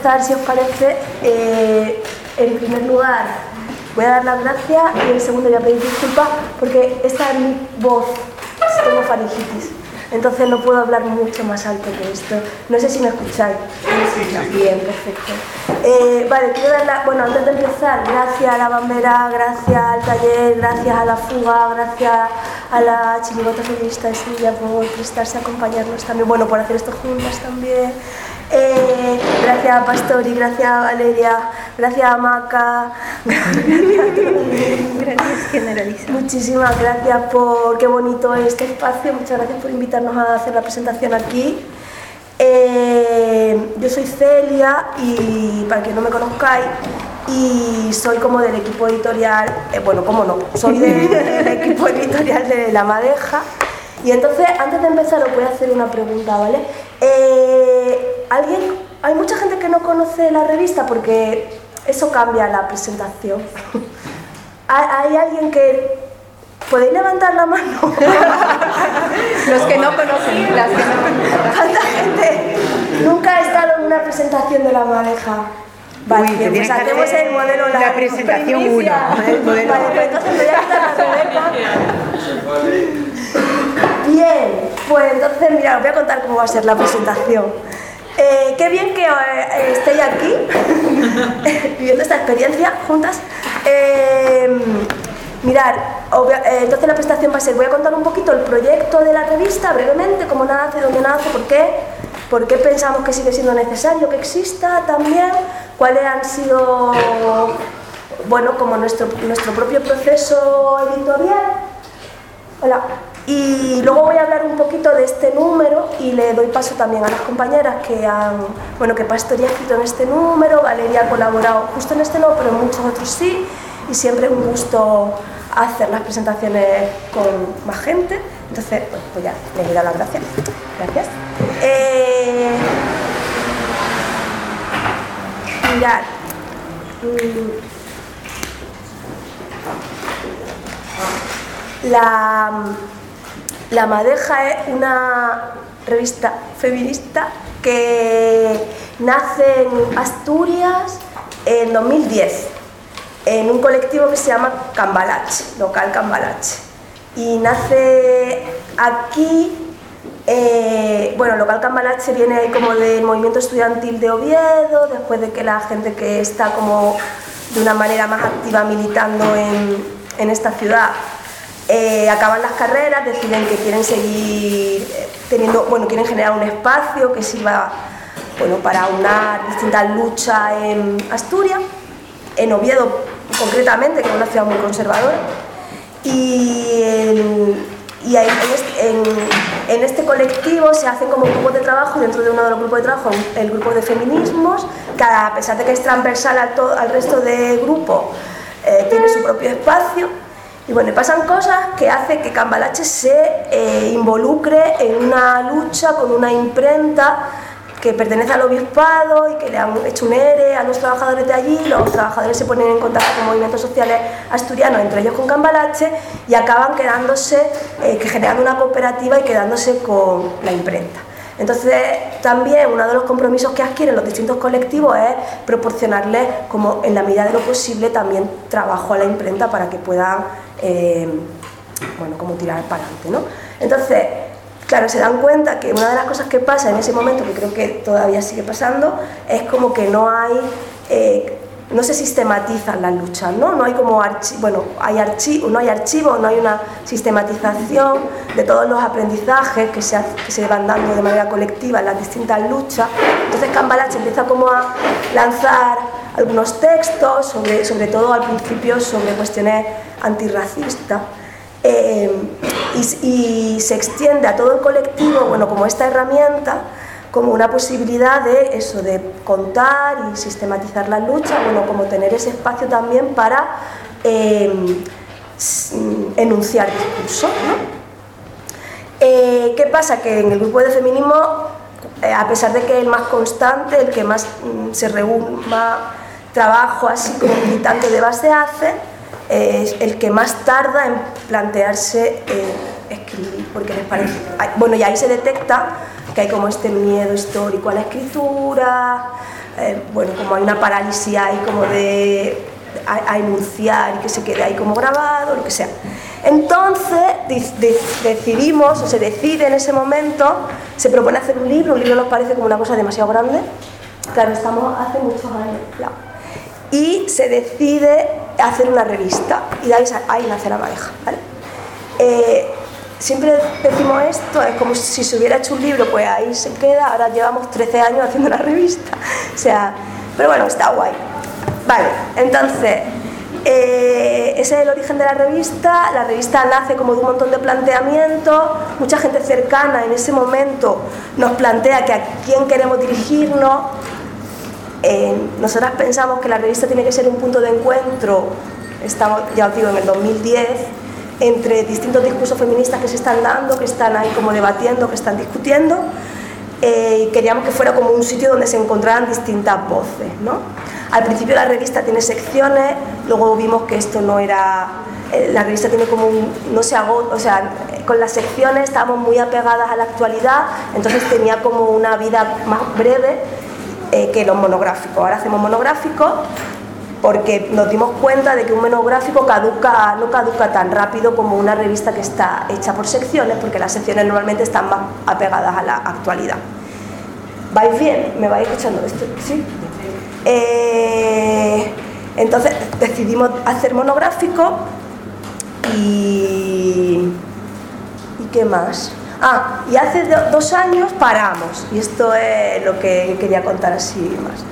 empezar, si os parece, en primer lugar voy a dar las gracias y en segundo voy a pedir disculpas porque esta es mi voz, tengo faringitis, entonces no puedo hablar mucho más alto que esto. No sé si me escucháis. Sí. Bien, perfecto. Vale, quiero dar bueno, antes de empezar, gracias a la Bambera, gracias al taller, gracias a la Fuga, gracias a la Chirigota Feminista de Sevilla por prestarse a acompañarnos también, bueno, por hacer esto juntas también. Gracias a Pastori, gracias a Valeria, gracias a Maca, gracias Generalisa. Muchísimas gracias por qué bonito es este espacio, muchas gracias por invitarnos a hacer la presentación aquí. Yo soy Celia y para que no me conozcáis, y soy como del equipo editorial, bueno, cómo no, soy del equipo editorial de La Madeja. Y entonces, antes de empezar, os voy a hacer una pregunta, ¿vale? Hay mucha gente que no conoce la revista porque eso cambia la presentación. ¿Hay alguien que... ¿Podéis levantar la mano? Los que no conocen, las que no conocen. ¿Cuánta gente nunca ha estado en una presentación de La Madeja? Vale, uy, pues hacemos el modelo la presentación 1. Vale, pues entonces voy a quitar la Rebeca. Bien, pues entonces mira, os voy a contar cómo va a ser la presentación. Qué bien que estéis aquí, viviendo esta experiencia juntas. Mirad, entonces la presentación va a ser, voy a contar un poquito el proyecto de la revista, brevemente, cómo nace, dónde nace, por qué pensamos que sigue siendo necesario que exista también, cuáles han sido, bueno, como nuestro propio proceso editorial. Hola. Y luego voy a hablar un poquito de este número y le doy paso también a las compañeras que Pastori ha escrito en este número, Valeria ha colaborado justo en este no, pero en muchos otros sí, y siempre es un gusto hacer las presentaciones con más gente. Entonces, pues ya, les he dado las gracias. Gracias. Mirad. La Madeja es una revista feminista que nace en Asturias en 2010, en un colectivo que se llama Cambalache, local Cambalache. Y nace aquí, bueno, local Cambalache viene ahí como del movimiento estudiantil de Oviedo, después de que la gente que está como de una manera más activa militando en esta ciudad, acaban las carreras, deciden que quieren seguir quieren generar un espacio que sirva, bueno, para unar distintas luchas en Asturias, en Oviedo concretamente, que es una ciudad muy conservadora, y ahí, en este colectivo se hacen como grupos de trabajo, dentro de uno de los grupos de trabajo, el grupo de feminismos, que a pesar de que es transversal al resto de grupos, tiene su propio espacio. Y bueno, pasan cosas que hacen que Cambalache se involucre en una lucha con una imprenta que pertenece al obispado y que le han hecho un ERE a los trabajadores de allí. Los trabajadores se ponen en contacto con movimientos sociales asturianos, entre ellos con Cambalache, y acaban generando una cooperativa y quedándose con la imprenta. Entonces, también uno de los compromisos que adquieren los distintos colectivos es proporcionarles, como en la medida de lo posible, también trabajo a la imprenta para que puedan, bueno, como tirar para adelante, ¿no? Entonces, claro, se dan cuenta que una de las cosas que pasa en ese momento, que creo que todavía sigue pasando, es como que no se sistematizan las luchas, ¿no? No hay como no hay archivos, no hay una sistematización de todos los aprendizajes que se van dando de manera colectiva en las distintas luchas. Entonces Cambalache empieza como a lanzar algunos textos, sobre todo al principio sobre cuestiones antirracistas, y se extiende a todo el colectivo, bueno, como esta herramienta, como una posibilidad de contar y sistematizar las luchas, bueno, como tener ese espacio también para enunciar discursos, ¿no? ¿Qué pasa? Que en el grupo de feminismo, a pesar de que es el más constante, el que más se reúne, más trabajo así como militante de base hace, es el que más tarda en plantearse escribir, porque les parece... Bueno, y ahí se detecta que hay como este miedo histórico a la escritura, bueno, como hay una parálisis ahí como de a enunciar y que se quede ahí como grabado, lo que sea. Entonces decidimos, o se decide en ese momento, se propone hacer un libro nos parece como una cosa demasiado grande, claro, estamos hace muchos años, claro. Y se decide hacer una revista y de ahí nace La Madeja, ¿vale? Siempre decimos esto, es como si se hubiera hecho un libro, pues ahí se queda, ahora llevamos 13 años haciendo una revista, o sea, pero bueno, está guay. Vale, entonces, ese es el origen de la revista nace como de un montón de planteamientos, mucha gente cercana en ese momento nos plantea que a quién queremos dirigirnos. Nosotras pensamos que la revista tiene que ser un punto de encuentro, estamos, ya os digo, en el 2010, entre distintos discursos feministas que se están dando, que están ahí como debatiendo, que están discutiendo, y queríamos que fuera como un sitio donde se encontraran distintas voces, ¿no? Al principio la revista tiene secciones, luego vimos que esto no era... la revista tiene como no se agota, o sea, con las secciones estábamos muy apegadas a la actualidad, entonces tenía como una vida más breve que los monográficos. Ahora hacemos monográficos porque nos dimos cuenta de que un monográfico no caduca tan rápido como una revista que está hecha por secciones, porque las secciones normalmente están más apegadas a la actualidad. ¿Vais bien? ¿Me vais escuchando esto? ¿Sí? Entonces decidimos hacer monográfico y ¿qué más? Y hace 2 años paramos, y esto es lo que quería contar así más.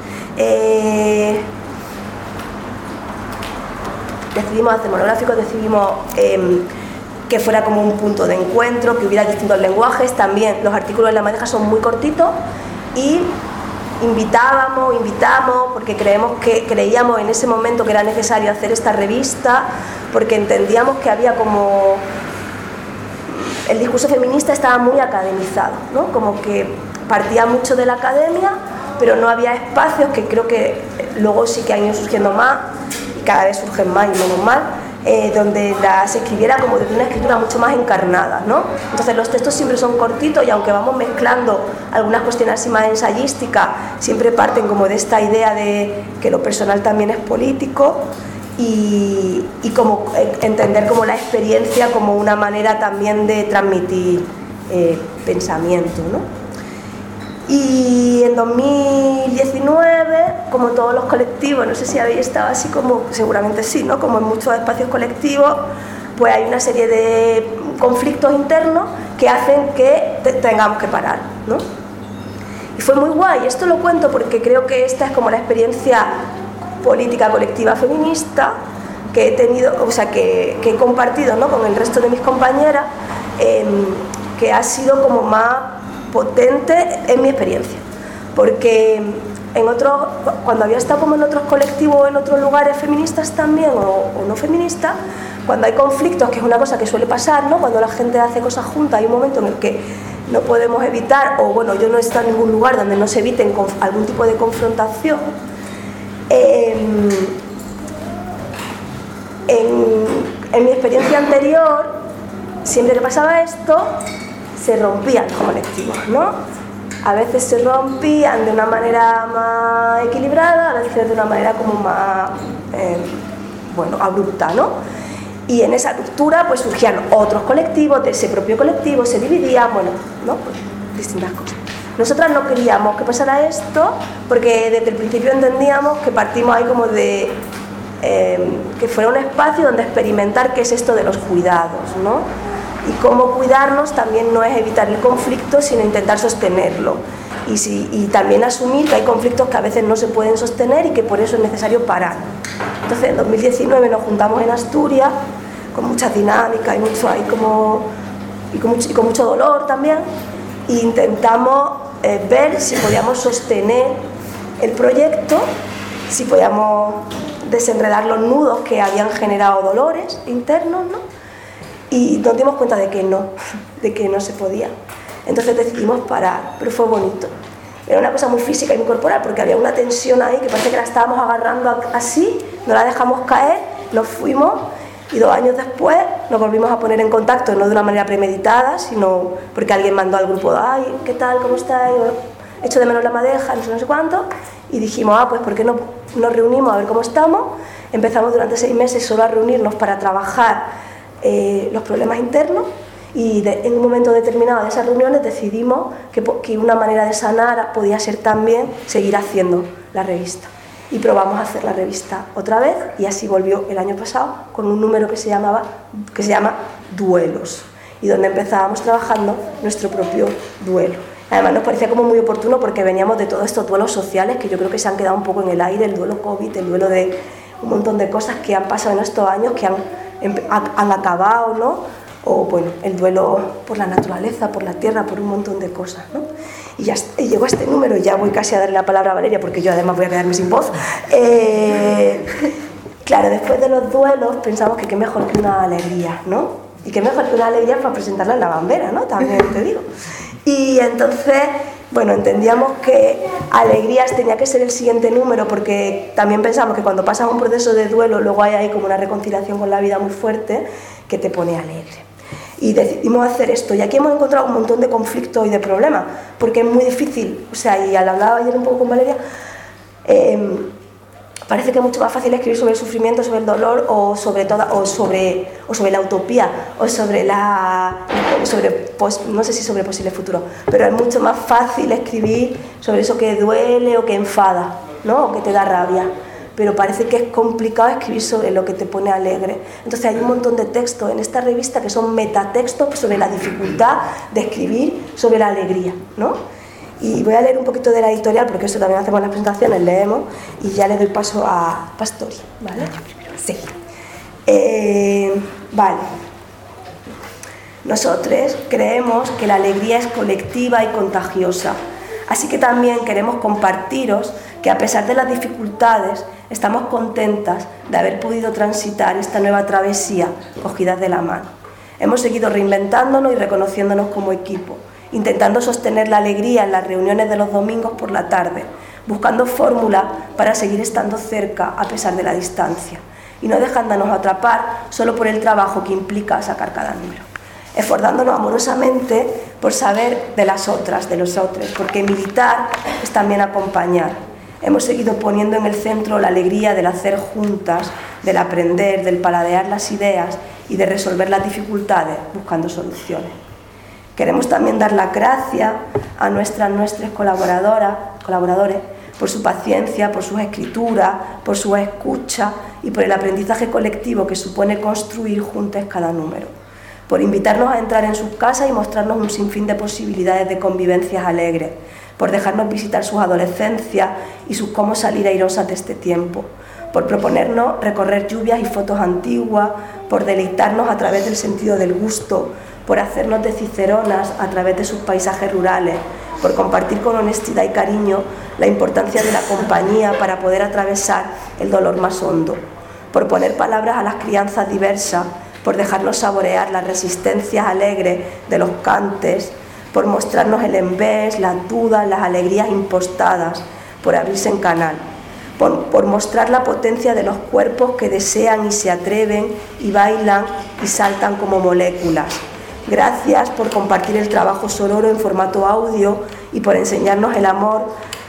Decidimos hacer monográficos, decidimos que fuera como un punto de encuentro, que hubiera distintos lenguajes. También los artículos de La Madeja son muy cortitos y invitamos, porque creíamos en ese momento que era necesario hacer esta revista, porque entendíamos que había como... El discurso feminista estaba muy academizado, ¿no? Como que partía mucho de la academia, pero no había espacios, que creo que luego sí que han ido surgiendo más, y cada vez surgen más y menos mal, donde se escribiera como desde una escritura mucho más encarnada, ¿no? Entonces los textos siempre son cortitos y aunque vamos mezclando algunas cuestiones así más ensayísticas, siempre parten como de esta idea de que lo personal también es político y como entender como la experiencia como una manera también de transmitir pensamiento, ¿no? Y en 2019, como todos los colectivos, no sé si habéis estado así como, seguramente sí, ¿no? Como en muchos espacios colectivos, pues hay una serie de conflictos internos que hacen que tengamos que parar, ¿no? Y fue muy guay, esto lo cuento porque creo que esta es como la experiencia política colectiva feminista que he tenido, o sea, que he compartido, ¿no? Con el resto de mis compañeras, que ha sido como más potente en mi experiencia, porque cuando había estado como en otros colectivos, en otros lugares feministas también o no feministas, cuando hay conflictos, que es una cosa que suele pasar, ¿no? Cuando la gente hace cosas juntas, hay un momento en el que no podemos evitar, o bueno, yo no he estado en ningún lugar donde no se evite algún tipo de confrontación. En mi experiencia anterior, siempre que pasaba esto, se rompían los colectivos, ¿no? A veces se rompían de una manera más equilibrada, a veces de una manera como más, abrupta, ¿no? Y en esa ruptura pues surgían otros colectivos, de ese propio colectivo se dividían, ¿no? Pues distintas cosas. Nosotras no queríamos que pasara esto porque desde el principio entendíamos que partimos ahí como de que fuera un espacio donde experimentar qué es esto de los cuidados, ¿no? Y cómo cuidarnos también no es evitar el conflicto, sino intentar sostenerlo. Y también asumir que hay conflictos que a veces no se pueden sostener y que por eso es necesario parar. Entonces en 2019 nos juntamos en Asturias, con muchas dinámicas y con mucho dolor también, e intentamos ver si podíamos sostener el proyecto, si podíamos desenredar los nudos que habían generado dolores internos, ¿no? Y nos dimos cuenta de que no se podía. Entonces decidimos parar, pero fue bonito. Era una cosa muy física y muy corporal, porque había una tensión ahí que parece que la estábamos agarrando así, no la dejamos caer, nos fuimos y 2 años después nos volvimos a poner en contacto, no de una manera premeditada, sino porque alguien mandó al grupo, ay, ¿qué tal? ¿Cómo estáis? Echo de menos La Madeja, no sé cuánto, Y dijimos, pues ¿por qué no nos reunimos a ver cómo estamos? Empezamos durante 6 meses solo a reunirnos para trabajar los problemas internos, y en un momento determinado de esas reuniones decidimos que una manera de sanar podía ser también seguir haciendo la revista. Y probamos a hacer la revista otra vez, y así volvió el año pasado con un número que se llama Duelos, y donde empezábamos trabajando nuestro propio duelo. Además nos parecía como muy oportuno porque veníamos de todos estos duelos sociales que yo creo que se han quedado un poco en el aire, el duelo COVID, el duelo de un montón de cosas que han pasado en estos años, que han acabado, ¿no? O bueno, el duelo por la naturaleza, por la tierra, por un montón de cosas, ¿no? Y ya llegó a este número, y ya voy casi a darle la palabra a Valeria porque yo además voy a quedarme sin voz. Claro, después de los duelos pensamos que qué mejor que una alegría, ¿no? Y qué mejor que una alegría para presentarla en la Bambera, ¿no? También te digo. Y entonces, bueno, entendíamos que alegrías tenía que ser el siguiente número, porque también pensamos que cuando pasas un proceso de duelo luego hay ahí como una reconciliación con la vida muy fuerte que te pone alegre. Y decidimos hacer esto, y aquí hemos encontrado un montón de conflictos y de problemas, porque es muy difícil, o sea, y al hablar ayer un poco con Valeria, parece que es mucho más fácil escribir sobre el sufrimiento, sobre el dolor, o sobre la utopía, o no sé si sobre posible futuro, pero es mucho más fácil escribir sobre eso que duele o que enfada, ¿no? O que te da rabia. Pero parece que es complicado escribir sobre lo que te pone alegre. Entonces hay un montón de textos en esta revista que son metatextos sobre la dificultad de escribir sobre la alegría, ¿no? Y voy a leer un poquito de la editorial, porque eso también hacemos en las presentaciones, leemos, y ya le doy paso a Pastori, ¿vale? Sí. Vale. Nosotros creemos que la alegría es colectiva y contagiosa, así que también queremos compartiros que a pesar de las dificultades estamos contentas de haber podido transitar esta nueva travesía cogidas de la mano. Hemos seguido reinventándonos y reconociéndonos como equipo, intentando sostener la alegría en las reuniones de los domingos por la tarde, buscando fórmulas para seguir estando cerca a pesar de la distancia, y no dejándonos atrapar solo por el trabajo que implica sacar cada número, esforzándonos amorosamente por saber de las otras, de los otros, porque militar es también acompañar. Hemos seguido poniendo en el centro la alegría del hacer juntas, del aprender, del paladear las ideas y de resolver las dificultades buscando soluciones. Queremos también dar las gracias a nuestros colaboradores por su paciencia, por sus escrituras, por su escucha y por el aprendizaje colectivo que supone construir juntos cada número, por invitarnos a entrar en sus casas y mostrarnos un sinfín de posibilidades de convivencias alegres, por dejarnos visitar sus adolescencias y sus cómo salir airosas de este tiempo, por proponernos recorrer lluvias y fotos antiguas, por deleitarnos a través del sentido del gusto, por hacernos de ciceronas a través de sus paisajes rurales, por compartir con honestidad y cariño la importancia de la compañía para poder atravesar el dolor más hondo, por poner palabras a las crianzas diversas, por dejarnos saborear las resistencias alegres de los cantes, por mostrarnos el envés, las dudas, las alegrías impostadas, por abrirse en canal, por mostrar la potencia de los cuerpos que desean y se atreven y bailan y saltan como moléculas. Gracias por compartir el trabajo sororo en formato audio y por enseñarnos el amor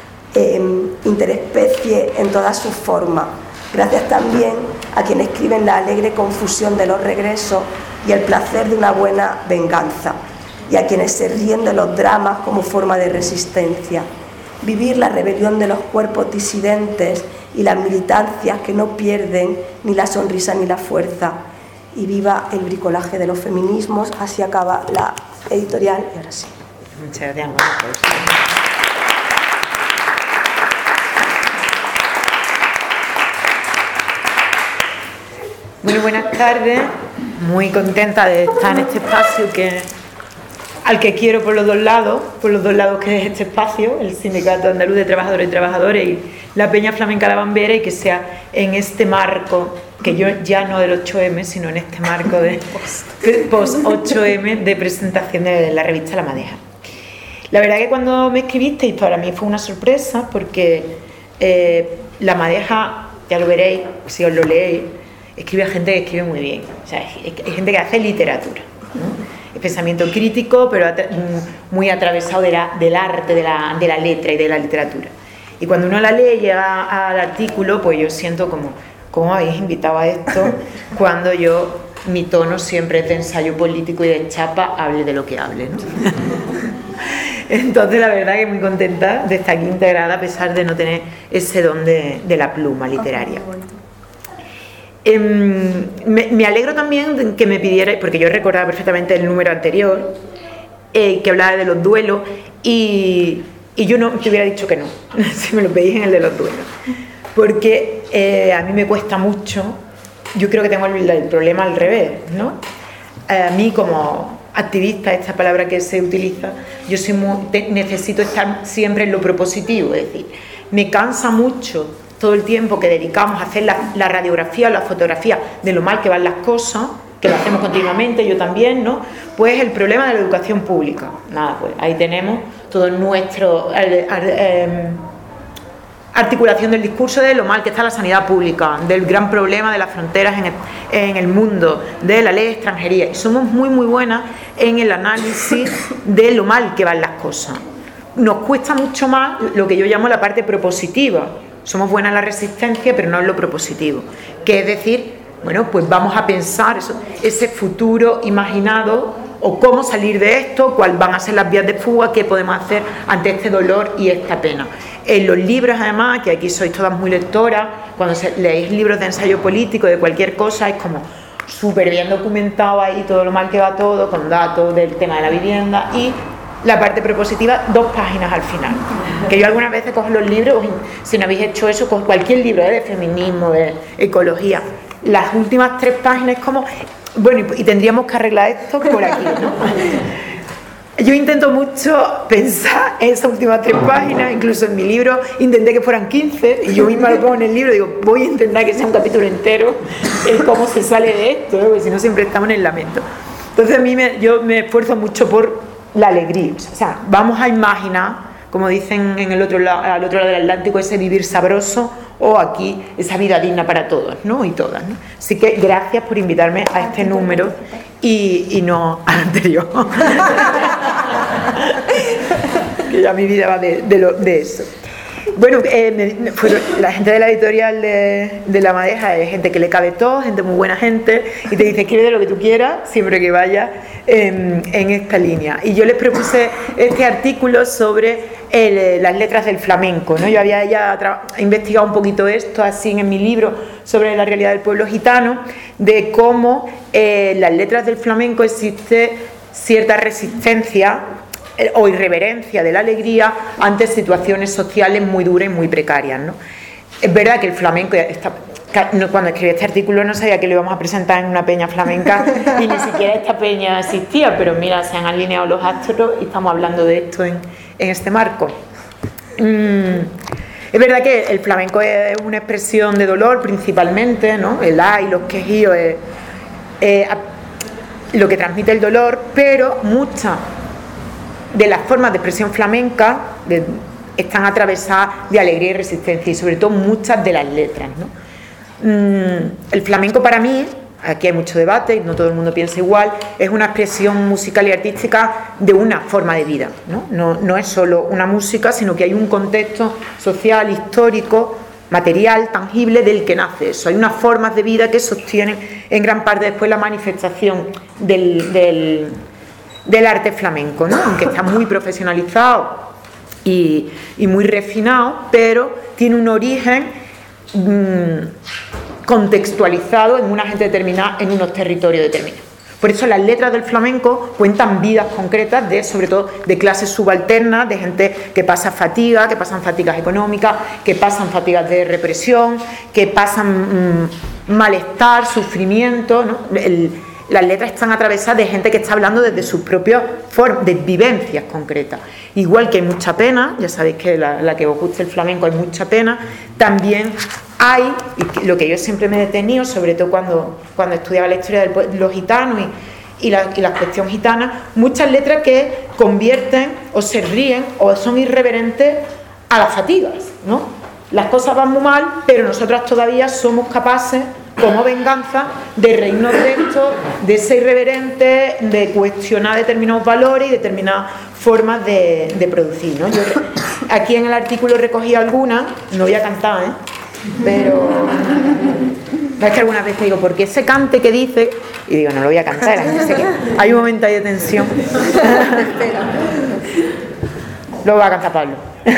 interespecie en todas sus formas. Gracias también a quienes escriben la alegre confusión de los regresos y el placer de una buena venganza, y a quienes se ríen de los dramas como forma de resistencia. Vivir la rebelión de los cuerpos disidentes y las militancias que no pierden ni la sonrisa ni la fuerza. Y viva el bricolaje de los feminismos. Así acaba la editorial, y ahora sí. Muchas gracias. Bueno, buenas tardes. Muy contenta de estar en este espacio al que quiero por los dos lados que es este espacio, el Sindicato Andaluz de Trabajadores y Trabajadores y la Peña Flamenca La Bambera, y que sea en este marco, que yo ya no del 8M, sino en este marco de post-8M de presentación de la revista La Madeja. La verdad que cuando me escribisteis, para mí fue una sorpresa, porque La Madeja, ya lo veréis, si os lo leéis, escribe a gente que escribe muy bien, o sea, hay gente que hace literatura, ¿no? El pensamiento crítico, pero muy atravesado del arte, de la letra y de la literatura. Y cuando uno la lee y llega al artículo, pues yo siento como, ¿cómo habéis invitado a esto? Cuando mi tono siempre es de ensayo político y de chapa, hable de lo que hable, ¿no? Entonces la verdad que muy contenta de estar aquí integrada a pesar de no tener ese don de la pluma literaria. Me alegro también de que me pidierais, porque yo recordaba perfectamente el número anterior, que hablaba de los duelos, y yo no te hubiera dicho que no, si me lo pedís en el de los duelos, porque a mí me cuesta mucho. Yo creo que tengo el problema al revés, ¿no? A mí como activista, esta palabra que se utiliza, yo necesito estar siempre en lo propositivo, es decir, me cansa mucho todo el tiempo que dedicamos a hacer la radiografía o la fotografía de lo mal que van las cosas, que lo hacemos continuamente, yo también, ¿no? Pues el problema de la educación pública. Nada, pues ahí tenemos todo nuestro articulación del discurso de lo mal que está la sanidad pública, del gran problema de las fronteras en el mundo, de la ley de extranjería. Y somos muy buenas en el análisis de lo mal que van las cosas. Nos cuesta mucho más lo que yo llamo la parte propositiva. Somos buenas en la resistencia, pero no en lo propositivo. Que es decir, bueno, pues vamos a pensar ese futuro imaginado, o cómo salir de esto, cuáles van a ser las vías de fuga, qué podemos hacer ante este dolor y esta pena. En los libros, además, que aquí sois todas muy lectoras, cuando leéis libros de ensayo político, de cualquier cosa, es como súper bien documentado ahí todo lo mal que va todo, con datos del tema de la vivienda, y la parte propositiva, 2 páginas al final. Que yo algunas veces cojo los libros, si no habéis hecho eso, con cualquier libro de feminismo, de ecología, las últimas 3 páginas es como, bueno, y tendríamos que arreglar esto por aquí, ¿no? Yo intento mucho pensar en esas últimas 3 páginas, incluso en mi libro intenté que fueran 15, y yo misma lo pongo en el libro, digo, voy a intentar que sea un capítulo entero, el cómo se sale de esto, ¿no? Porque si no siempre estamos en el lamento. Entonces a mí yo me esfuerzo mucho por la alegría, o sea, vamos a imaginar, como dicen en al otro lado del Atlántico, ese vivir sabroso, o aquí esa vida digna para todos, ¿no? Y todas, ¿no? Así que gracias por invitarme a este número y no al anterior. Que ya mi vida va de eso. Bueno, la gente de la editorial de La Madeja es gente que le cabe todo, gente muy buena gente, y te dice, escribe de lo que tú quieras, siempre que vayas en esta línea. Y yo les propuse este artículo sobre las letras del flamenco, ¿no? Yo había ya investigado un poquito esto, así en mi libro, sobre la realidad del pueblo gitano, de cómo las letras del flamenco existe cierta resistencia o irreverencia de la alegría ante situaciones sociales muy duras y muy precarias, ¿no? Es verdad que el flamenco, cuando escribí este artículo no sabía que lo íbamos a presentar en una peña flamenca y ni siquiera esta peña existía, pero mira, se han alineado los astros y estamos hablando de esto en este marco. Es verdad que el flamenco es una expresión de dolor principalmente, ¿no? El ay, los quejíos, lo que transmite el dolor, pero muchas de las formas de expresión flamenca están atravesadas de alegría y resistencia, y sobre todo muchas de las letras, ¿no? El flamenco para mí, aquí hay mucho debate y no todo el mundo piensa igual, es una expresión musical y artística de una forma de vida, ¿no? No es solo una música, sino que hay un contexto social, histórico, material, tangible del que nace eso. Hay unas formas de vida que sostienen en gran parte después la manifestación del arte flamenco, ¿no? Aunque está muy profesionalizado y muy refinado, pero tiene un origen contextualizado en una gente determinada, en unos territorios determinados. Por eso las letras del flamenco cuentan vidas concretas sobre todo de clases subalternas, de gente que pasa fatiga, que pasan fatigas económicas, que pasan fatigas de represión, que pasan malestar, sufrimiento, ¿no? Las letras están atravesadas de gente que está hablando desde sus propias formas, de vivencias concretas. Igual que hay mucha pena, ya sabéis que la que os guste el flamenco hay mucha pena, también hay, y lo que yo siempre me he detenido, sobre todo cuando estudiaba la historia de los gitanos y la cuestión gitana, muchas letras que convierten o se ríen o son irreverentes a las fatigas, ¿no? Las cosas van muy mal, pero nosotras todavía somos capaces, como venganza, de reírnos de esto, de ser irreverentes, de cuestionar determinados valores y determinadas formas de producir, ¿no? Yo aquí en el artículo he recogido algunas, no voy a cantar, pero es que algunas veces digo, ¿por qué ese cante que dice? Y digo, no lo voy a cantar, la gente se queda. Hay un momento ahí de tensión. Luego va a cantar Pablo.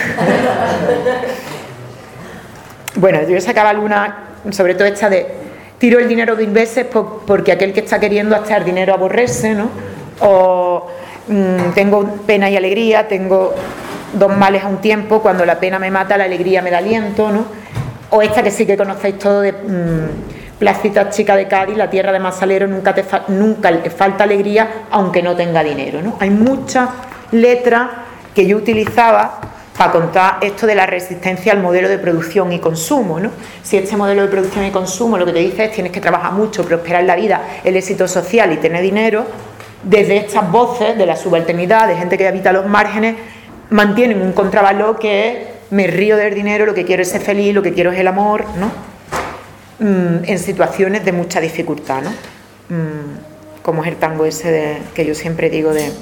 Bueno, yo sacaba algunas, sobre todo esta de tiro el dinero 1000 veces porque aquel que está queriendo gastar dinero aborrece, ¿no? O tengo pena y alegría, tengo dos males a un tiempo, cuando la pena me mata, la alegría me da aliento, ¿no? O esta que sí que conocéis todo de Placita Chica de Cádiz, la tierra de Masalero, nunca le falta alegría aunque no tenga dinero, ¿no? Hay muchas letras que yo utilizaba para contar esto de la resistencia al modelo de producción y consumo, ¿no? Si este modelo de producción y consumo lo que te dice es tienes que trabajar mucho, prosperar en la vida, el éxito social y tener dinero, desde estas voces de la subalternidad, de gente que habita los márgenes, mantienen un contravalor que es me río del dinero, lo que quiero es ser feliz, lo que quiero es el amor, ¿no? En situaciones de mucha dificultad, ¿no? Como es el tango ese que yo siempre digo de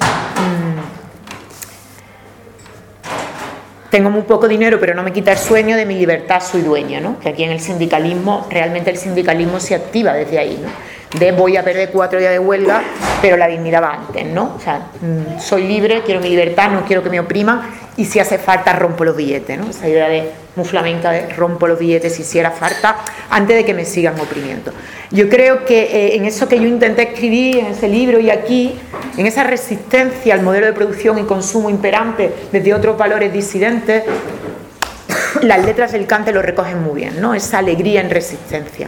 tengo muy poco dinero pero no me quita el sueño, de mi libertad soy dueña, ¿no? Que aquí en el sindicalismo, realmente el sindicalismo se activa desde ahí, ¿no? De voy a perder 4 días de huelga, pero la dignidad va antes, ¿no? O sea, soy libre, quiero mi libertad, no quiero que me opriman, y si hace falta rompo los billetes, ¿no? Esa idea de muy flamenca de rompo los billetes si hiciera falta, antes de que me sigan oprimiendo. Yo creo que en eso que yo intenté escribir en ese libro y aquí, en esa resistencia al modelo de producción y consumo imperante desde otros valores disidentes, las letras del cante lo recogen muy bien, ¿no? Esa alegría en resistencia.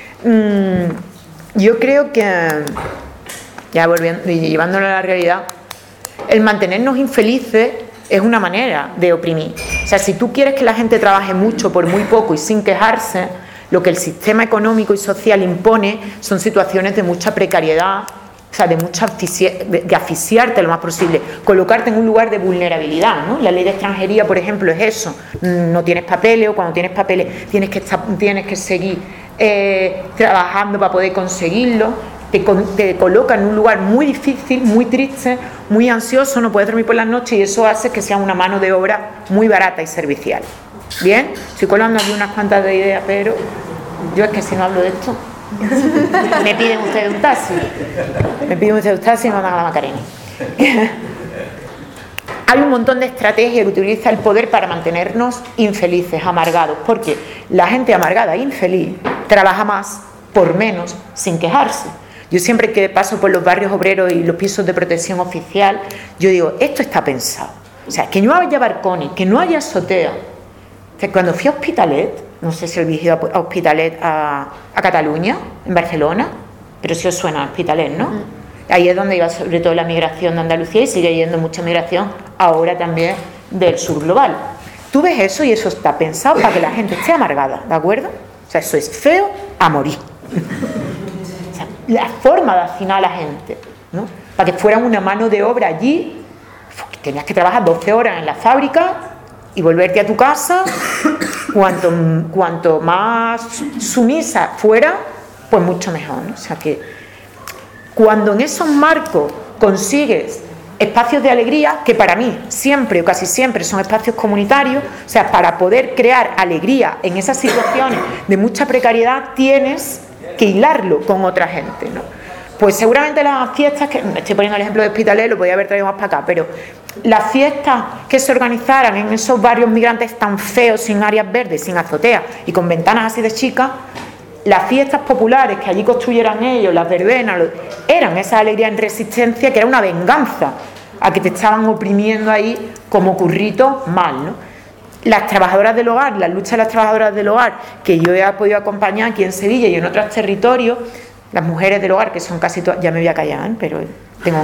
Yo creo que, ya volviendo y llevándolo a la realidad, el mantenernos infelices es una manera de oprimir. O sea, si tú quieres que la gente trabaje mucho por muy poco y sin quejarse, lo que el sistema económico y social impone son situaciones de mucha precariedad, o sea, de mucha de asfixiarte lo más posible, colocarte en un lugar de vulnerabilidad, ¿no? La ley de extranjería, por ejemplo, es eso. No tienes papeles, o cuando tienes papeles tienes que seguir trabajando para poder conseguirlo. Te coloca en un lugar muy difícil, muy triste, muy ansioso, no puedes dormir por las noches, y eso hace que sea una mano de obra muy barata y servicial. Bien, estoy colando aquí unas cuantas de ideas, pero yo es que si no hablo de esto me piden ustedes un taxi y me mandan a la Macarena. Hay un montón de estrategias que utiliza el poder para mantenernos infelices, amargados, porque la gente amargada e infeliz trabaja más por menos sin quejarse. Yo siempre que paso por los barrios obreros y los pisos de protección oficial, yo digo, esto está pensado. O sea, que no haya balcones, que no haya azotea. O sea, cuando fui a Hospitalet, no sé si habéis ido a Hospitalet a Cataluña, en Barcelona, pero si os suena Hospitalet, ¿no? Ahí es donde iba sobre todo la migración de Andalucía, y sigue yendo mucha migración ahora también del sur global. Tú ves eso y eso está pensado para que la gente esté amargada, ¿de acuerdo? O sea, eso es feo a morir. O sea, la forma de hacinar a la gente, ¿no? Para que fuera una mano de obra allí, tenías que trabajar 12 horas en la fábrica y volverte a tu casa. Cuanto más sumisa fuera, pues mucho mejor, ¿no? O sea que cuando en esos marcos consigues espacios de alegría, que para mí siempre o casi siempre son espacios comunitarios, o sea, para poder crear alegría en esas situaciones de mucha precariedad tienes que hilarlo con otra gente, ¿no? Pues seguramente las fiestas, que estoy poniendo el ejemplo de Hospitalet, lo podía haber traído más para acá, pero las fiestas que se organizaran en esos barrios migrantes tan feos, sin áreas verdes, sin azotea y con ventanas así de chicas, las fiestas populares que allí construyeran ellos, las verbenas, eran esa alegría en resistencia, que era una venganza a que te estaban oprimiendo ahí como currito mal, ¿no? Las trabajadoras del hogar, la lucha de las trabajadoras del hogar, que yo he podido acompañar aquí en Sevilla y en otros territorios, las mujeres del hogar, que son casi todas, ya me voy a callar, pero tengo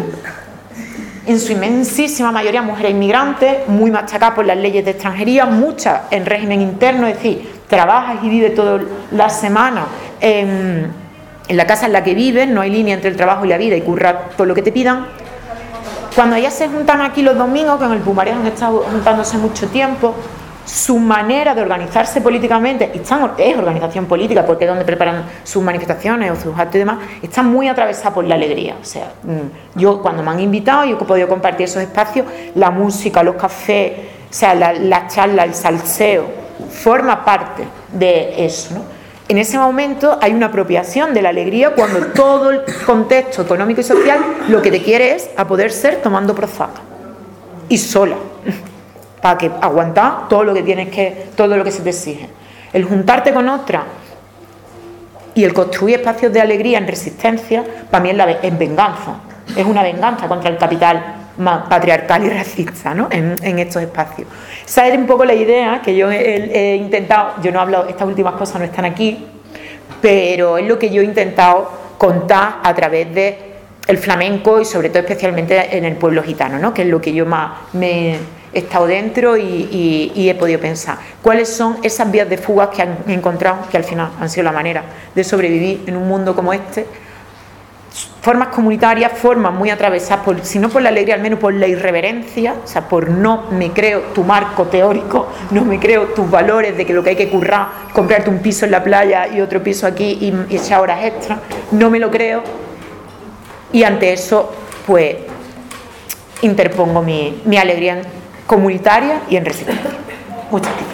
en su inmensísima mayoría mujeres inmigrantes, muy machacadas por las leyes de extranjería, muchas en régimen interno, es decir, trabajas y vives toda la semana en la casa en la que vives, no hay línea entre el trabajo y la vida y currar por lo que te pidan. Cuando ellas se juntan aquí los domingos, que en el Pumarejo han estado juntándose mucho tiempo, su manera de organizarse políticamente, y es organización política porque es donde preparan sus manifestaciones o sus actos y demás, está muy atravesada por la alegría. O sea, yo cuando me han invitado, yo he podido compartir esos espacios, la música, los cafés, o sea, la charla, el salseo, forma parte de eso, ¿no? En ese momento hay una apropiación de la alegría cuando todo el contexto económico y social lo que te quiere es a poder ser tomando Prozac y sola, para que aguantar todo lo que se te exige. El juntarte con otra y el construir espacios de alegría en resistencia, para mí es venganza, es una venganza contra el capital más patriarcal y racista, ¿no? en estos espacios. Esa era un poco la idea que yo he intentado, yo no hablo, estas últimas cosas no están aquí, pero es lo que yo he intentado contar a través de el flamenco y sobre todo especialmente en el pueblo gitano, ¿no? Que es lo que yo más me he estado dentro y he podido pensar. ¿Cuáles son esas vías de fuga que han encontrado, que al final han sido la manera de sobrevivir en un mundo como este? Formas comunitarias, formas muy atravesadas, si no por la alegría, al menos por la irreverencia, o sea, por no me creo tu marco teórico, no me creo tus valores de que lo que hay que currar, comprarte un piso en la playa y otro piso aquí y echar horas extras, no me lo creo, y ante eso, pues, interpongo mi alegría comunitaria y en resistencia. Muchas gracias.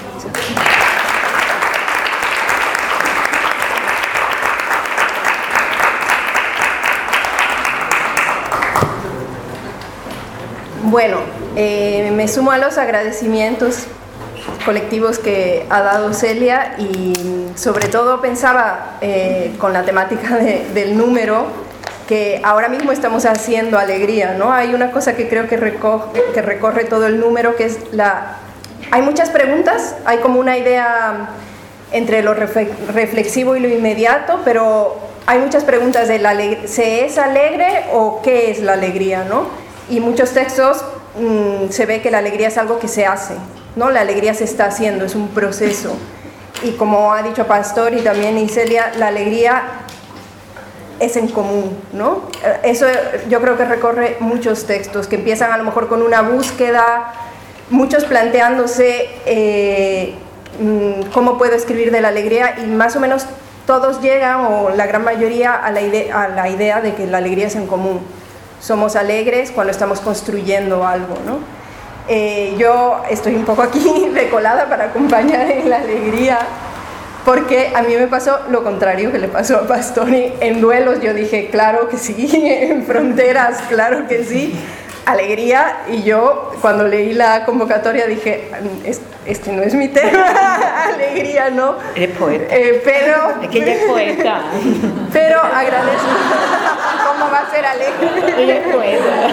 Bueno, me sumo a los agradecimientos colectivos que ha dado Celia y sobre todo pensaba con la temática del número que ahora mismo estamos haciendo alegría, ¿no? Hay una cosa que creo que recorre todo el número, que es hay muchas preguntas, hay como una idea entre lo reflexivo y lo inmediato, pero hay muchas preguntas de ¿se es alegre o qué es la alegría, no? Y muchos textos se ve que la alegría es algo que se hace, ¿no? La alegría se está haciendo, es un proceso. Y como ha dicho Pastor y también Celia, la alegría es en común, ¿no? Eso yo creo que recorre muchos textos que empiezan a lo mejor con una búsqueda, muchos planteándose cómo puedo escribir de la alegría y más o menos todos llegan, o la gran mayoría, a la idea de que la alegría es en común. Somos alegres cuando estamos construyendo algo, ¿no? Yo estoy un poco aquí recolada para acompañar en la alegría, porque a mí me pasó lo contrario que le pasó a Pastori. En duelos yo dije, claro que sí, en fronteras, claro que sí, alegría, y yo cuando leí la convocatoria dije, este no es mi tema, alegría, ¿no? Eres poeta. Pero... Es que ella es poeta. Pero agradezco. ¿Cómo va a ser alegre? Ella es poeta.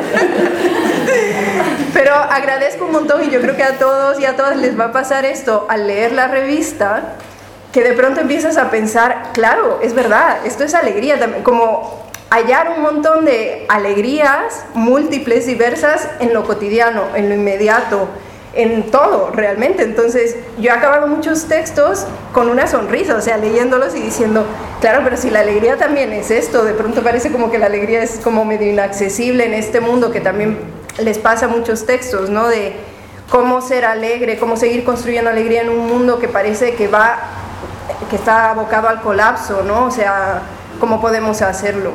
Pero agradezco un montón y yo creo que a todos y a todas les va a pasar esto al leer la revista, que de pronto empiezas a pensar, claro, es verdad, esto es alegría también, como hallar un montón de alegrías múltiples, diversas en lo cotidiano, en lo inmediato, en todo realmente. Entonces yo he acabado muchos textos con una sonrisa, o sea, leyéndolos y diciendo, claro, pero si la alegría también es esto, de pronto parece como que la alegría es como medio inaccesible en este mundo, que también les pasa a muchos textos, ¿no? De cómo ser alegre, cómo seguir construyendo alegría en un mundo que parece que está abocado al colapso, ¿no? O sea, ¿cómo podemos hacerlo?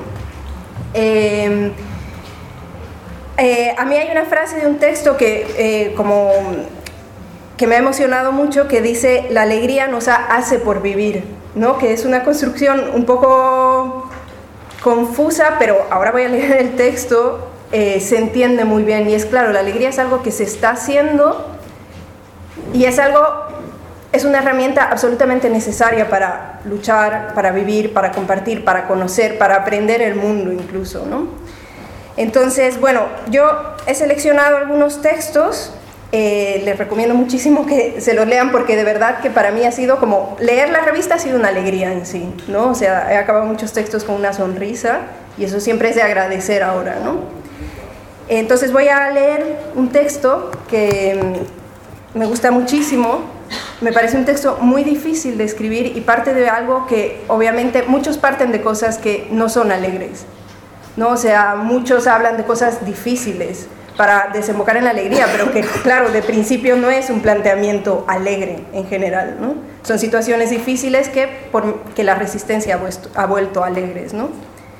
A mí hay una frase de un texto que me ha emocionado mucho, que dice, la alegría nos hace por vivir, ¿no? Que es una construcción un poco confusa, pero ahora voy a leer el texto, se entiende muy bien, y es claro, la alegría es algo que se está haciendo y es una herramienta absolutamente necesaria para luchar, para vivir, para compartir, para conocer, para aprender el mundo incluso, ¿no? Entonces, bueno, yo he seleccionado algunos textos, les recomiendo muchísimo que se los lean, porque de verdad que para mí ha sido como, leer la revista ha sido una alegría en sí, ¿no? O sea, he acabado muchos textos con una sonrisa y eso siempre es de agradecer ahora, ¿no? Entonces voy a leer un texto que me gusta muchísimo, me parece un texto muy difícil de escribir y parte de algo que obviamente muchos parten de cosas que no son alegres, ¿no? O sea, muchos hablan de cosas difíciles, para desembocar en la alegría, pero que, claro, de principio no es un planteamiento alegre en general, ¿no? Son situaciones difíciles que la resistencia ha vuelto alegres, ¿no?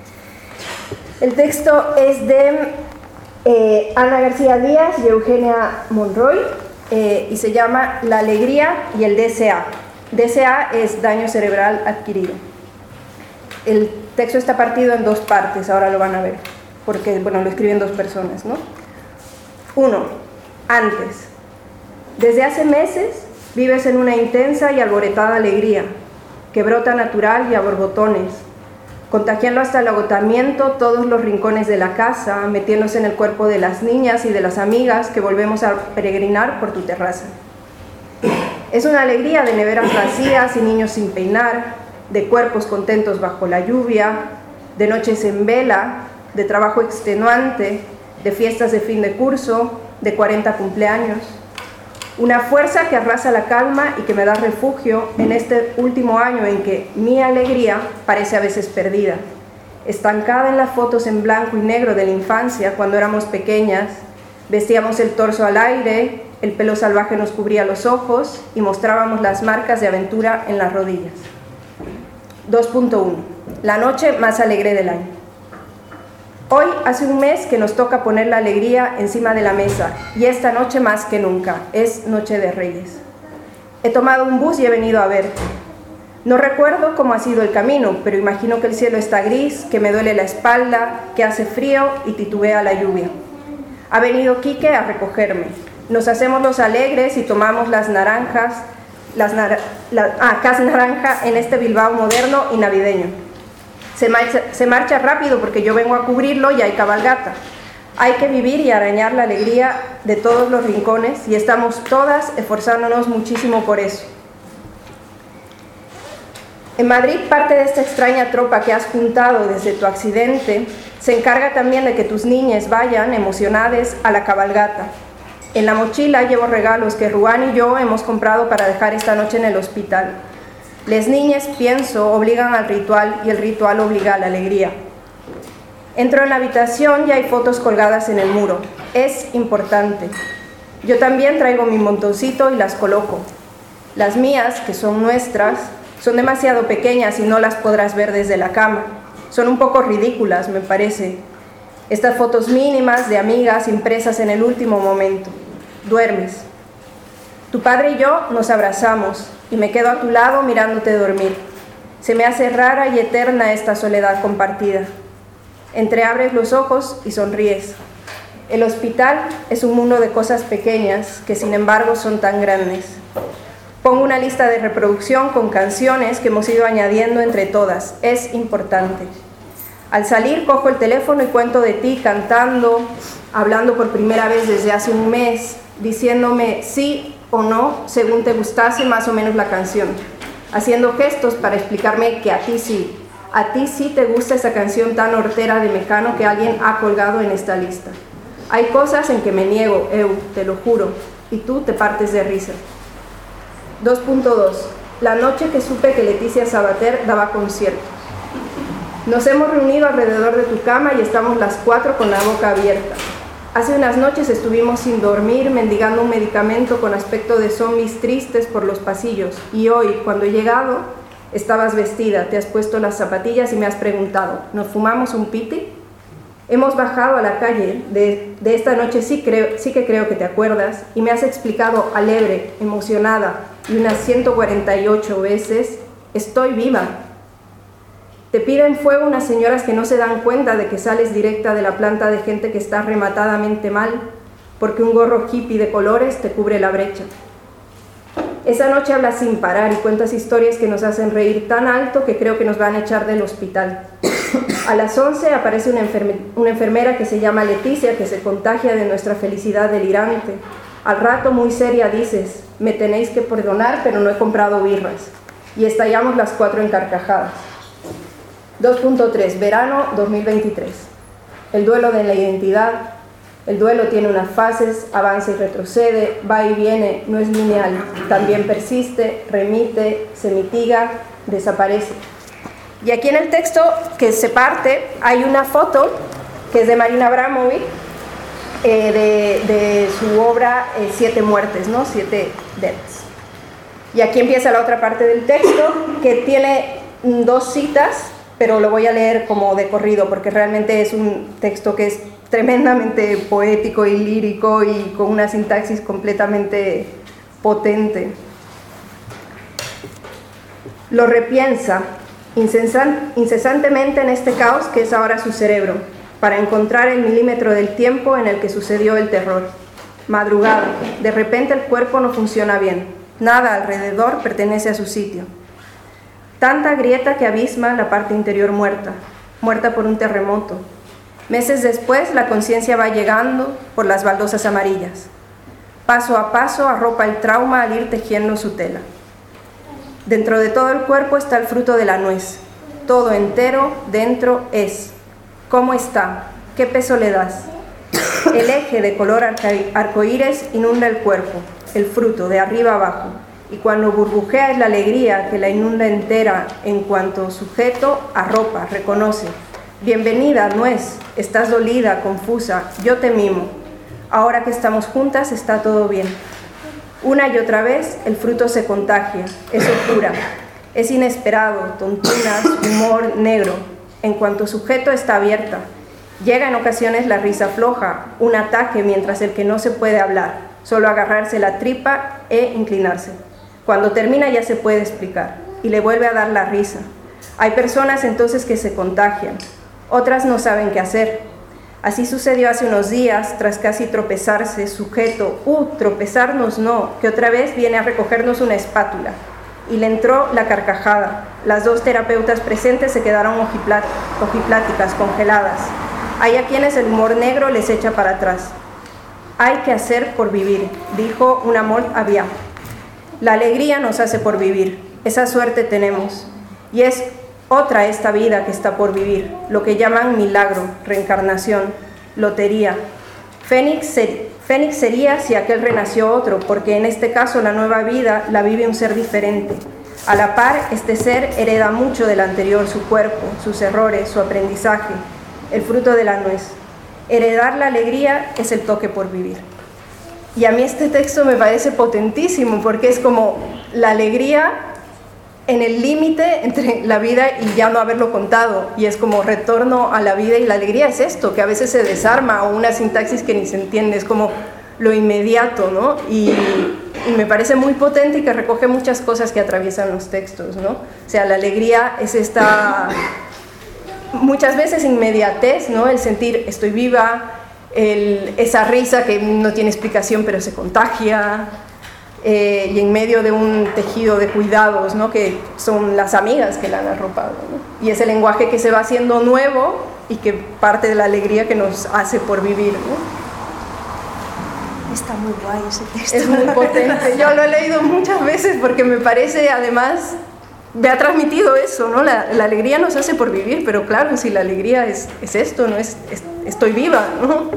El texto es de Ana García Díaz y Eugenia Monroy, y se llama La alegría y el DCA. DCA es daño cerebral adquirido. El texto está partido en dos partes, ahora lo van a ver, porque, bueno, lo escriben dos personas, ¿no? 1. Antes. Desde hace meses vives en una intensa y alboretada alegría, que brota natural y a borbotones, contagiando hasta el agotamiento todos los rincones de la casa, metiéndose en el cuerpo de las niñas y de las amigas que volvemos a peregrinar por tu terraza. Es una alegría de neveras vacías y niños sin peinar, de cuerpos contentos bajo la lluvia, de noches en vela, de trabajo extenuante, de fiestas de fin de curso, de 40 cumpleaños. Una fuerza que arrasa la calma y que me da refugio en este último año en que mi alegría parece a veces perdida, estancada en las fotos en blanco y negro de la infancia cuando éramos pequeñas, vestíamos el torso al aire, el pelo salvaje nos cubría los ojos y mostrábamos las marcas de aventura en las rodillas. 2.1. La noche más alegre del año. Hoy hace un mes que nos toca poner la alegría encima de la mesa y esta noche más que nunca, es Noche de Reyes. He tomado un bus y he venido a verte. No recuerdo cómo ha sido el camino, pero imagino que el cielo está gris, que me duele la espalda, que hace frío y titubea la lluvia. Ha venido Quique a recogerme. Nos hacemos los alegres y tomamos las naranjas, cas naranja en este Bilbao moderno y navideño. Se marcha rápido porque yo vengo a cubrirlo y hay cabalgata. Hay que vivir y arañar la alegría de todos los rincones y estamos todas esforzándonos muchísimo por eso. En Madrid, parte de esta extraña tropa que has juntado desde tu accidente se encarga también de que tus niñas vayan emocionadas a la cabalgata. En la mochila llevo regalos que Ruán y yo hemos comprado para dejar esta noche en el hospital. Las niñas, pienso, obligan al ritual y el ritual obliga a la alegría. Entro en la habitación y hay fotos colgadas en el muro. Es importante. Yo también traigo mi montoncito y las coloco. Las mías, que son nuestras, son demasiado pequeñas y no las podrás ver desde la cama. Son un poco ridículas, me parece. Estas fotos mínimas de amigas impresas en el último momento. Duermes. Tu padre y yo nos abrazamos y me quedo a tu lado mirándote dormir. Se me hace rara y eterna esta soledad compartida. Entreabres los ojos y sonríes. El hospital es un mundo de cosas pequeñas que sin embargo son tan grandes. Pongo una lista de reproducción con canciones que hemos ido añadiendo entre todas. Es importante. Al salir cojo el teléfono y cuento de ti cantando, hablando por primera vez desde hace un mes, diciéndome sí o no, según te gustase más o menos la canción, haciendo gestos para explicarme que a ti sí te gusta esa canción tan hortera de Mecano que alguien ha colgado en esta lista. Hay cosas en que me niego, te lo juro, y tú te partes de risa. 2.2. La noche que supe que Leticia Sabater daba conciertos. Nos hemos reunido alrededor de tu cama y estamos las 4 con la boca abierta. Hace unas noches estuvimos sin dormir, mendigando un medicamento con aspecto de zombies tristes por los pasillos. Y hoy, cuando he llegado, estabas vestida, te has puesto las zapatillas y me has preguntado, ¿nos fumamos un piti? Hemos bajado a la calle, de esta noche sí que creo que te acuerdas, y me has explicado alegre, emocionada, y unas 148 veces, estoy viva. Te piden fuego unas señoras que no se dan cuenta de que sales directa de la planta de gente que está rematadamente mal, porque un gorro hippie de colores te cubre la brecha. Esa noche hablas sin parar y cuentas historias que nos hacen reír tan alto que creo que nos van a echar del hospital. A las 11 aparece una enfermera que se llama Leticia, que se contagia de nuestra felicidad delirante. Al rato, muy seria, dices, me tenéis que perdonar, pero no he comprado birras. Y estallamos las 4 en carcajadas. 2.3. Verano 2023. El duelo de la identidad. El duelo tiene unas fases, avanza y retrocede, va y viene, no es lineal. También persiste, remite, se mitiga, desaparece. Y aquí en el texto que se parte hay una foto que es de Marina Abramovic, de su obra Siete muertes, ¿no? 7 deaths. Y aquí empieza la otra parte del texto, que tiene 2 citas, pero lo voy a leer como de corrido, porque realmente es un texto que es tremendamente poético y lírico y con una sintaxis completamente potente. Lo repiensa incesantemente en este caos que es ahora su cerebro, para encontrar el milímetro del tiempo en el que sucedió el terror. Madrugada, de repente el cuerpo no funciona bien, nada alrededor pertenece a su sitio. Tanta grieta que abisma la parte interior muerta por un terremoto. Meses después la conciencia va llegando por las baldosas amarillas. Paso a paso arropa el trauma al ir tejiendo su tela. Dentro de todo el cuerpo está el fruto de la nuez. Todo entero dentro es. ¿Cómo está? ¿Qué peso le das? El eje de color arcoíris inunda el cuerpo, el fruto de arriba abajo. Y cuando burbujea es la alegría que la inunda entera en cuanto sujeto arropa, reconoce. Bienvenida, nuez, estás dolida, confusa, yo te mimo. Ahora que estamos juntas está todo bien. Una y otra vez el fruto se contagia, es oscura, es inesperado, tontunas, humor negro. En cuanto sujeto está abierta. Llega en ocasiones la risa floja, un ataque mientras el que no se puede hablar, solo agarrarse la tripa e inclinarse. Cuando termina ya se puede explicar y le vuelve a dar la risa. Hay personas entonces que se contagian, otras no saben qué hacer. Así sucedió hace unos días, tras casi tropezarse, sujeto, tropezarnos no, que otra vez viene a recogernos una espátula. Y le entró la carcajada. Las 2 terapeutas presentes se quedaron ojipláticas, congeladas. Hay a quienes el humor negro les echa para atrás. Hay que hacer por vivir, dijo una mort avia. La alegría nos hace por vivir, esa suerte tenemos. Y es otra esta vida que está por vivir, lo que llaman milagro, reencarnación, lotería. Fénix sería si aquel renació otro, porque en este caso la nueva vida la vive un ser diferente. A la par, este ser hereda mucho del anterior, su cuerpo, sus errores, su aprendizaje, el fruto de la nuez. Heredar la alegría es el toque por vivir. Y a mí este texto me parece potentísimo, porque es como la alegría en el límite entre la vida y ya no haberlo contado, y es como retorno a la vida, y la alegría es esto, que a veces se desarma, o una sintaxis que ni se entiende, es como lo inmediato, ¿no? Y me parece muy potente y que recoge muchas cosas que atraviesan los textos, ¿no? O sea, la alegría es esta, muchas veces inmediatez, ¿no? El sentir estoy viva, esa risa que no tiene explicación pero se contagia, y en medio de un tejido de cuidados, ¿no? Que son las amigas que la han arropado, ¿no? Y ese lenguaje que se va haciendo nuevo y que parte de la alegría que nos hace por vivir, ¿no? Está muy guay ese texto. Es muy potente. Yo lo he leído muchas veces porque me parece, además, me ha transmitido eso, ¿no? La alegría nos hace por vivir, pero claro, si la alegría es esto, ¿no? Estoy viva, ¿no?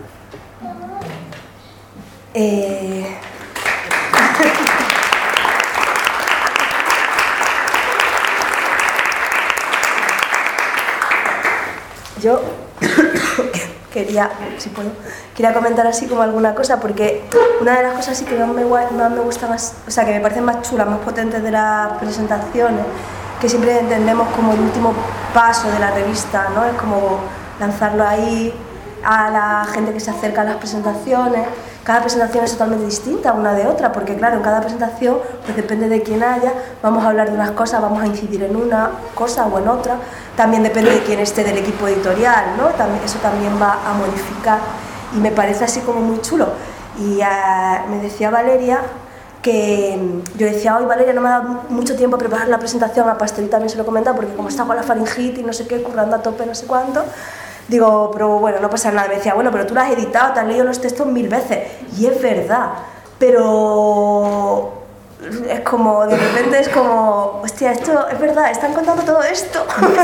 Yo quería comentar así como alguna cosa, porque una de las cosas así que más me gusta más, o sea, que me parecen más chulas, más potentes de las presentaciones, que siempre entendemos como el último paso de la revista, ¿no? Es como lanzarlo ahí a la gente que se acerca a las presentaciones. Cada presentación es totalmente distinta una de otra, porque claro, en cada presentación, pues depende de quién haya, vamos a hablar de unas cosas, vamos a incidir en una cosa o en otra, también depende de quién esté del equipo editorial, ¿no? Eso también va a modificar, y me parece así como muy chulo. Y me decía Valeria que yo decía, hoy Valeria, no me ha dado mucho tiempo a preparar la presentación, a Pastel también se lo he comentado, porque como está con la faringitis y no sé qué, currando a tope, no sé cuánto. Digo, pero bueno, no pasa nada. Me decía, bueno, pero tú lo has editado, te has leído los textos 1000 veces. Y es verdad, pero es como, de repente es como, hostia, esto es verdad, están contando todo esto.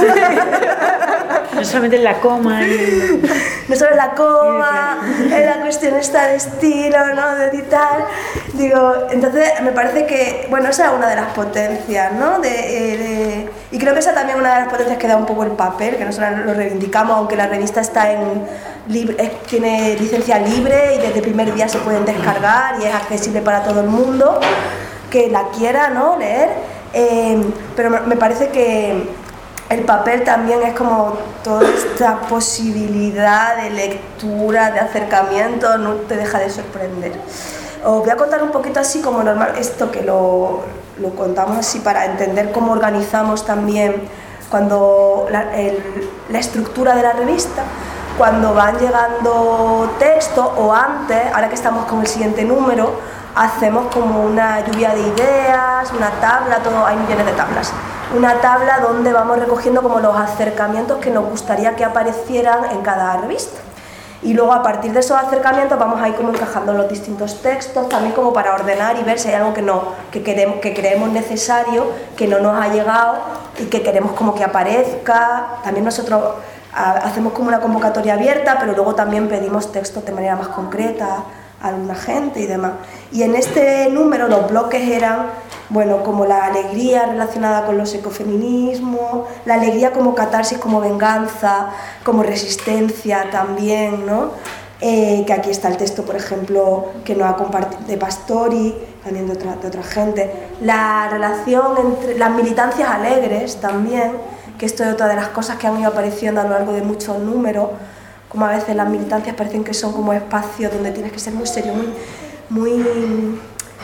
No solamente en la coma. No solo en la coma, en la cuestión esta de estilo, ¿no? De editar. Digo, entonces me parece que, bueno, esa es una de las potencias, ¿no? Y Y creo que esa también es una de las potencias que da un poco el papel, que nosotros lo reivindicamos, aunque la revista está tiene licencia libre y desde el primer día se pueden descargar y es accesible para todo el mundo que la quiera, ¿no?, leer. Pero me parece que el papel también es como toda esta posibilidad de lectura, de acercamiento, no te deja de sorprender. Os voy a contar un poquito así como normal, esto que lo contamos así para entender cómo organizamos también cuando la estructura de la revista, cuando van llegando textos o antes, ahora que estamos con el siguiente número, hacemos como una lluvia de ideas, una tabla, hay millones de tablas, una tabla donde vamos recogiendo como los acercamientos que nos gustaría que aparecieran en cada revista. Y luego a partir de esos acercamientos vamos a ir como encajando los distintos textos, también como para ordenar y ver si hay algo que creemos necesario, que no nos ha llegado y que queremos como que aparezca. También nosotros hacemos como una convocatoria abierta, pero luego también pedimos textos de manera más concreta a alguna gente y demás. Y en este número los bloques eran, bueno, como la alegría relacionada con los ecofeminismos, la alegría como catarsis, como venganza, como resistencia también, ¿no? Que aquí está el texto, por ejemplo, que nos ha compartido de Pastori, también de otra gente. La relación entre las militancias alegres también, que esto es otra de las cosas que han ido apareciendo a lo largo de muchos números, como a veces las militancias parecen que son como espacios donde tienes que ser muy serio, tienes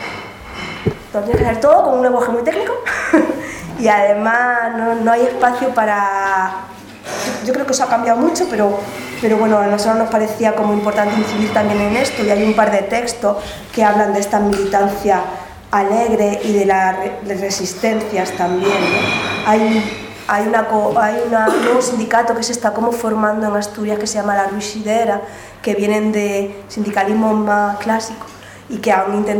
que hacer todo con un lenguaje muy técnico y además no hay espacio para... Yo creo que eso ha cambiado mucho, pero bueno, a nosotros nos parecía como importante incidir también en esto y hay un par de textos que hablan de esta militancia alegre y de las resistencias también, ¿no? Hay un nuevo sindicato que se está como formando en Asturias que se llama la Ruixidera, que vienen de sindicalismo más clásico y que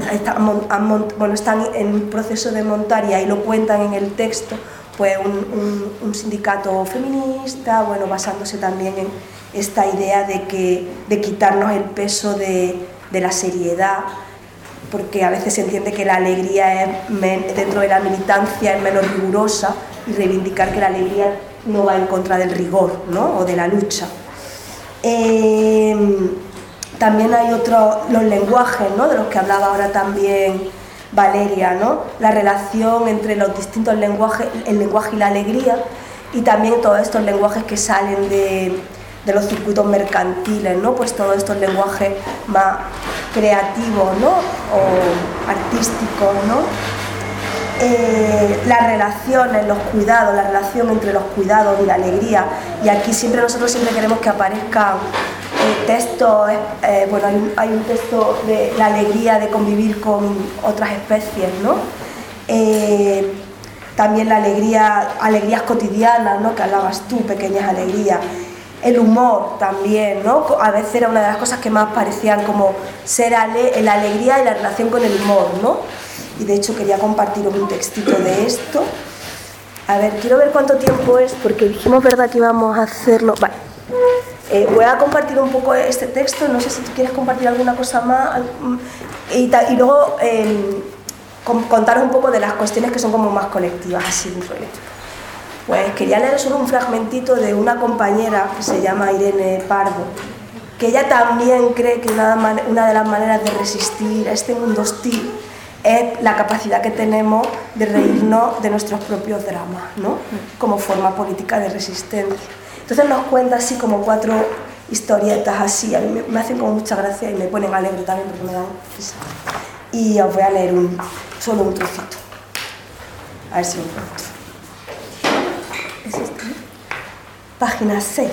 están en un proceso de montar, y ahí lo cuentan en el texto, pues un sindicato feminista, bueno, basándose también en esta idea de quitarnos el peso de la seriedad, porque a veces se entiende que la alegría dentro de la militancia es menos rigurosa, y reivindicar que la alegría no va en contra del rigor, ¿no?, o de la lucha. También hay los lenguajes, ¿no?, de los que hablaba ahora también Valeria, ¿no?, la relación entre los distintos lenguajes, el lenguaje y la alegría, y también todos estos lenguajes que salen de los circuitos mercantiles, ¿no?, pues todos estos lenguajes más creativos, ¿no?, o artísticos, ¿no? Las relaciones, los cuidados, la relación entre los cuidados y la alegría, y aquí nosotros siempre queremos que aparezcan textos, bueno, hay un texto de la alegría de convivir con otras especies, ¿no? También la alegrías cotidianas, ¿no?, que hablabas tú, pequeñas alegrías. El humor también, ¿no? A veces era una de las cosas que más parecían como ser la alegría y la relación con el humor, ¿no? Y de hecho quería compartiros un textito de esto. A ver, quiero ver cuánto tiempo es, porque dijimos, ¿verdad?, que íbamos a hacerlo. Vale. Voy a compartir un poco este texto, no sé si tú quieres compartir alguna cosa más. Y luego contaros un poco de las cuestiones que son como más colectivas, así un rollo. Pues quería leer solo un fragmentito de una compañera que se llama Irene Pardo, que ella también cree que una de las maneras de resistir a este mundo hostil es la capacidad que tenemos de reírnos de nuestros propios dramas, ¿no?, como forma política de resistencia. Entonces nos cuenta así como 4 historietas así, a mí me hacen como mucha gracia y me ponen alegre también porque me dan risa. Y os voy a leer solo un trocito, a ver si lo encuentro. ¿Es este? Página 6.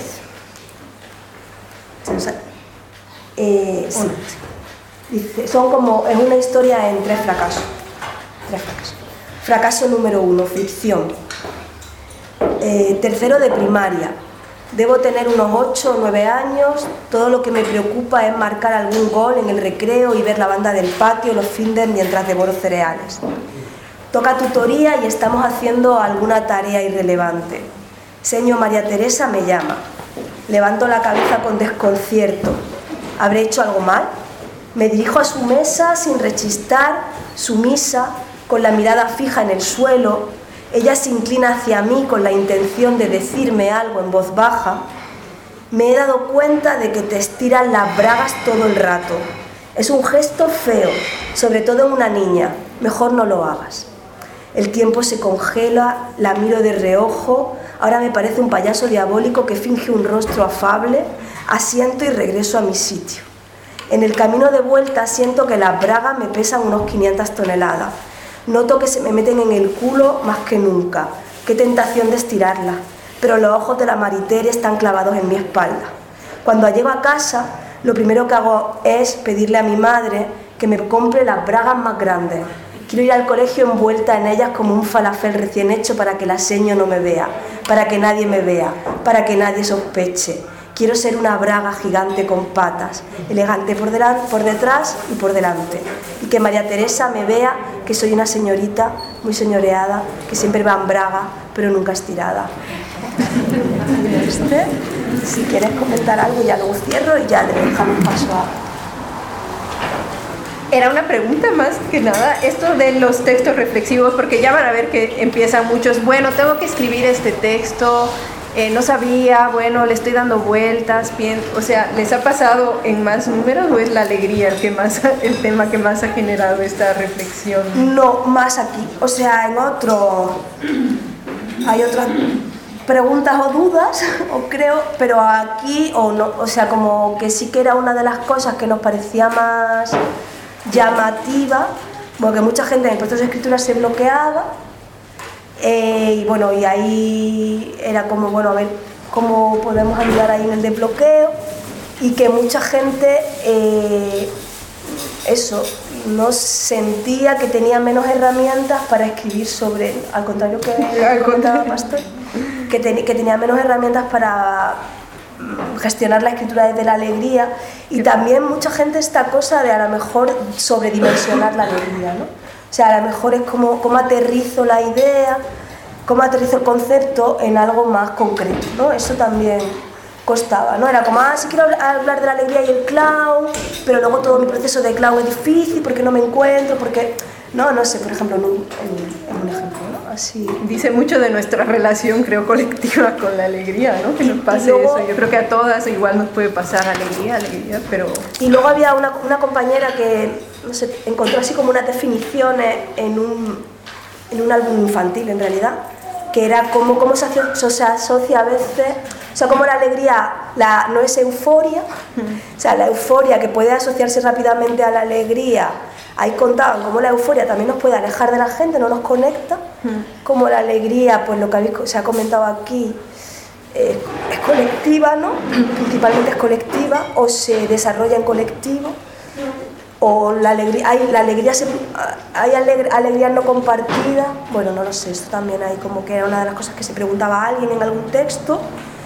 Sí. Dice, es una historia en 3 fracasos. Fracaso número 1, fricción. Tercero de primaria. Debo tener unos 8 o 9 años. Todo lo que me preocupa es marcar algún gol en el recreo y ver la banda del patio los fines mientras devoro cereales. Toca tutoría y estamos haciendo alguna tarea irrelevante. Señor María Teresa me llama. Levanto la cabeza con desconcierto. ¿Habré hecho algo mal? Me dirijo a su mesa sin rechistar, sumisa, con la mirada fija en el suelo, ella se inclina hacia mí con la intención de decirme algo en voz baja, me he dado cuenta de que te estiras las bragas todo el rato. Es un gesto feo, sobre todo en una niña. Mejor no lo hagas. El tiempo se congela, la miro de reojo. Ahora me parece un payaso diabólico que finge un rostro afable. Asiento y regreso a mi sitio. En el camino de vuelta siento que las bragas me pesan unos 500 toneladas. Noto que se me meten en el culo más que nunca. Qué tentación de estirarlas. Pero los ojos de la Maritere están clavados en mi espalda. Cuando llego a casa, lo primero que hago es pedirle a mi madre que me compre las bragas más grandes. Quiero ir al colegio envuelta en ellas como un falafel recién hecho para que la seño no me vea, para que nadie me vea, para que nadie sospeche. Quiero ser una braga gigante con patas, elegante por detrás y por delante. Y que María Teresa me vea que soy una señorita muy señoreada, que siempre va en braga, pero nunca estirada. Si quieres comentar algo ya luego cierro y ya le dejamos paso a... Era una pregunta más que nada, esto de los textos reflexivos, porque ya van a ver que empiezan muchos, bueno, tengo que escribir este texto, no sabía, bueno, le estoy dando vueltas, bien, o sea, ¿les ha pasado en más números o es la alegría el tema que más ha generado esta reflexión? No, más aquí, o sea, en otro hay otras preguntas o dudas, o creo, pero aquí o no, o sea, como que sí que era una de las cosas que nos parecía más llamativa, porque mucha gente en el proceso de escritura se bloqueaba, y bueno, y ahí era como, bueno, a ver cómo podemos ayudar ahí en el desbloqueo, y que mucha gente, eso, no sentía que tenía menos herramientas para escribir sobre, al contrario que comentaba Pastor, que tenía menos herramientas para gestionar la escritura desde la alegría, y también mucha gente esta cosa de a lo mejor sobredimensionar la alegría, ¿no? O sea, a lo mejor es como cómo aterrizo la idea, cómo aterrizo el concepto en algo más concreto, ¿no? Eso también costaba, ¿no? Era como, sí quiero hablar de la alegría y el clown, pero luego todo mi proceso de clown es difícil porque no me encuentro, porque... No sé, por ejemplo, en un ejemplo, ¿no? Así. Dice mucho de nuestra relación, creo, colectiva con la alegría, ¿no? Que nos pase luego, eso. Yo creo que a todas igual nos puede pasar alegría, pero... Y luego había una compañera que, no sé, encontró así como unas definiciones en un álbum infantil, en realidad, que era cómo se asocia a veces, o sea, cómo la alegría no es euforia, o sea, la euforia que puede asociarse rápidamente a la alegría. Ahí contaban cómo la euforia también nos puede alejar de la gente, no nos conecta, como la alegría, pues lo que se ha comentado aquí, es colectiva, ¿no? Principalmente es colectiva, o se desarrolla en colectivo, o la alegría, hay alegría no compartida, bueno, no lo sé, esto también hay como que era una de las cosas que se preguntaba a alguien en algún texto,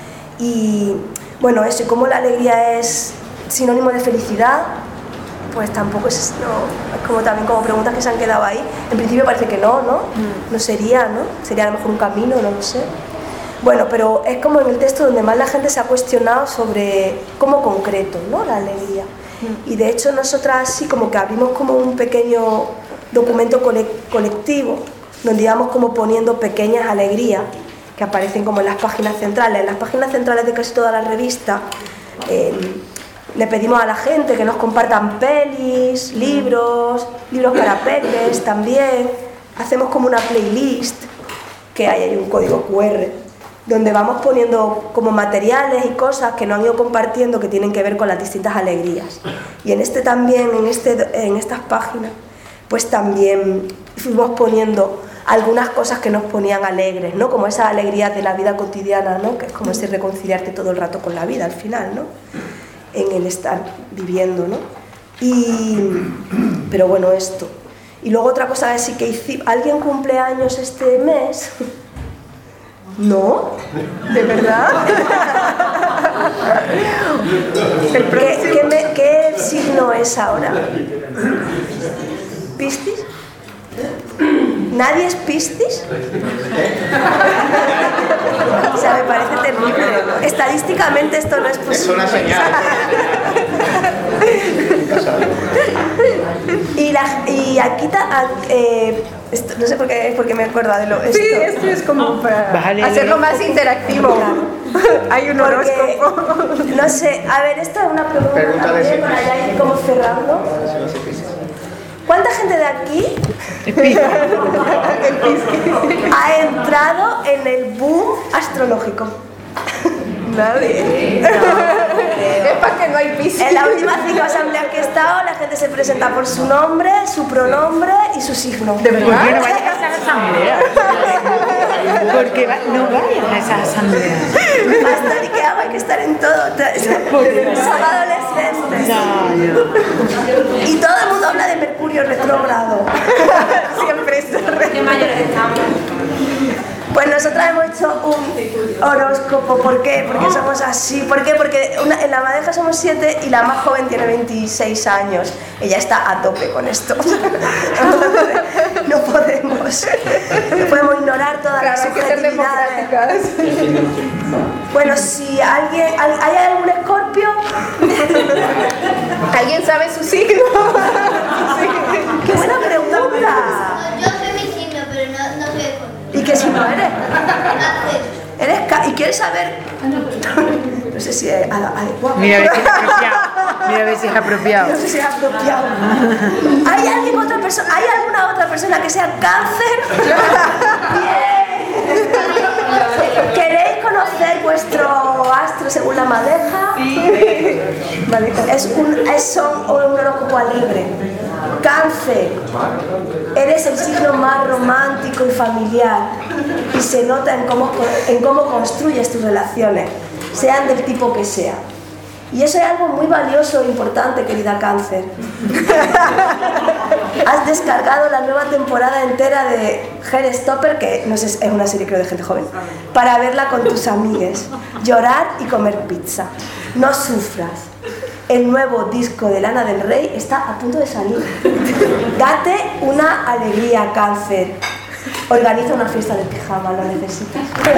y bueno, eso, y cómo la alegría es sinónimo de felicidad, pues tampoco es como también como preguntas que se han quedado ahí. En principio parece que no sería, ¿no? Sería a lo mejor un camino, no lo sé. Bueno, pero es como en el texto donde más la gente se ha cuestionado sobre cómo concreto, ¿no? La alegría. Y de hecho nosotras así como que abrimos como un pequeño documento colectivo donde íbamos como poniendo pequeñas alegrías que aparecen como en las páginas centrales. En las páginas centrales de casi toda la revista le pedimos a la gente que nos compartan pelis, libros para peques también. Hacemos como una playlist, que hay un código QR, donde vamos poniendo como materiales y cosas que nos han ido compartiendo que tienen que ver con las distintas alegrías. Y en estas páginas, pues también fuimos poniendo algunas cosas que nos ponían alegres, ¿no? Como esa alegría de la vida cotidiana, ¿no? Que es como ese reconciliarte todo el rato con la vida al final, ¿no? En el estar viviendo, ¿no? Pero bueno, esto. Y luego otra cosa es que hicimos... ¿Alguien cumple años este mes? ¿No? ¿De verdad? ¿Qué signo es ahora? ¿Piscis? ¿Nadie es Piscis? O sea, me parece terrible. Estadísticamente esto no es posible. Es una señal. Y aquí no sé por qué me acuerdo de esto. Sí, esto es como para Vale, hacerlo más interactivo. Hay un horóscopo. No sé, a ver, esta es una pregunta también para ya ir como cerrando. ¿Cuánta gente de aquí ha entrado en el boom astrológico? Nadie. Es para que no hay Piscis. En las últimas 5 asambleas que he estado, la gente se presenta por su nombre, su pronombre y su signo. ¿Por qué no vayas a esas asambleas? ¿Por qué no vayas a esas asambleas? Pastor, ¿y qué hago? Hay que estar en todo. Somos adolescentes. Y todo el mundo habla de Mercurio retrógrado. Siempre es ¿Qué mayores estamos? Pues nosotras hemos hecho un horóscopo. ¿Por qué? Porque somos así. ¿Por qué? Porque en la madeja somos 7 y la más joven tiene 26 años. Ella está a tope con esto. Entonces, no podemos ignorar todas las subjetividades. Bueno, si hay algún escorpio. ¿Alguien sabe su signo? ¡Qué buena pregunta! Yo soy mi signo, pero no soy escorpio. ¿Y qué signo eres? Cáncer. ¿Y quieres saber? No sé si es adecuado. Mira a ver si es apropiado. Mira a ver si es apropiado. No sé si es apropiado. ¿Hay alguna otra persona que sea cáncer? Bien. ¿Queréis conocer vuestro astro según la madeja? Sí. Vale, es un horóscopo alegre. Cáncer, eres el signo más romántico y familiar y se nota en cómo construyes tus relaciones, sean del tipo que sea. Y eso es algo muy valioso e importante, querida Cáncer. Has descargado la nueva temporada entera de Heartstopper, que no sé, es una serie creo de gente joven, para verla con tus amigues, llorar y comer pizza. No sufras. El nuevo disco de Lana del Rey está a punto de salir. Date una alegría, Cáncer. Organiza una fiesta de pijama, lo necesitas.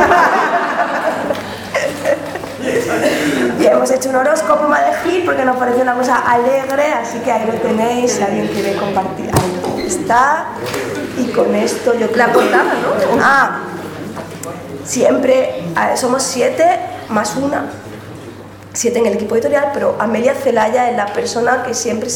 Y hemos hecho un horóscopo madejil porque nos parece una cosa alegre, así que ahí lo tenéis, si alguien quiere compartir. Ahí está. Y con esto yo creo... La portada, ¿no? Siempre somos 7 más 1. 7 en el equipo editorial, pero Amelia Celaya es la persona que siempre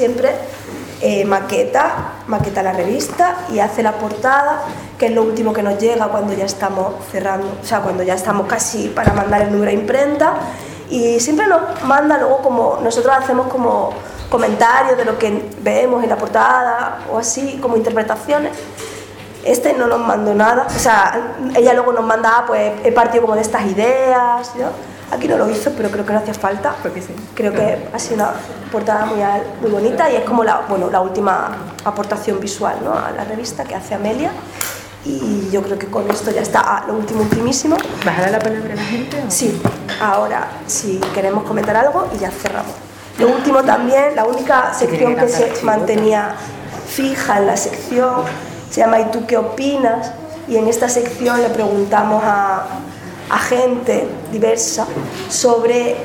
maqueta la revista y hace la portada, que es lo último que nos llega cuando ya estamos cerrando, o sea, cuando ya estamos casi para mandar el número a imprenta, y siempre nos manda luego, como nosotros hacemos como comentarios de lo que vemos en la portada o así, como interpretaciones. No nos mandó nada, o sea, ella luego nos manda, pues he partido como de estas ideas, ¿no? Aquí no lo hizo, pero creo que no hacía falta, porque sí. Creo que ha sido una portada muy bonita y es como la última aportación visual, ¿no?, a la revista que hace Amelia. Y yo creo que con esto ya está lo último, ultimísimo. ¿Vas a dar la palabra a la gente? ¿O? Sí, ahora si queremos comentar algo y ya cerramos. Lo último también, la única sección que se mantenía fija en la sección se llama ¿Y tú qué opinas? Y en esta sección le preguntamos a gente diversa sobre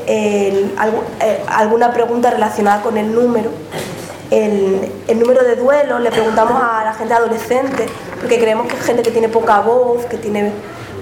alguna pregunta relacionada con el número. El número de duelo, le preguntamos a la gente adolescente, porque creemos que es gente que tiene poca voz, que tiene